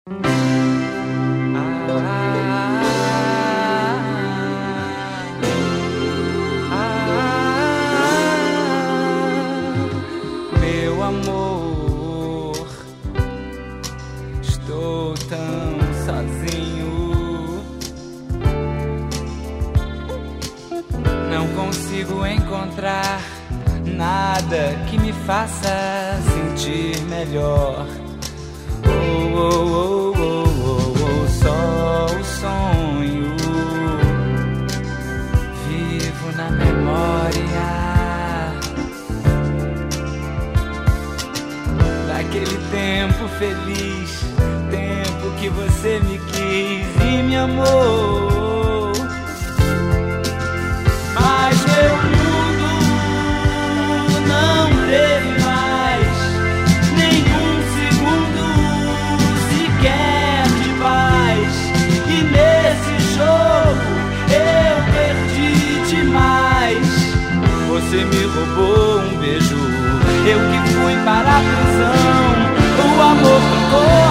Meu amor, estou tão sozinho, não consigo encontrar nada que me faça sentir melhor. Oh, oh, oh, oh, oh, oh, só o sonho vivo na memória daquele tempo feliz, tempo que você me quis e me amou. Mas meu mundo não teve mais nenhum segundo sequer de paz. E nesse jogo eu perdi demais. Você me roubou um beijo, eu que fui para a prisão. O amor trocou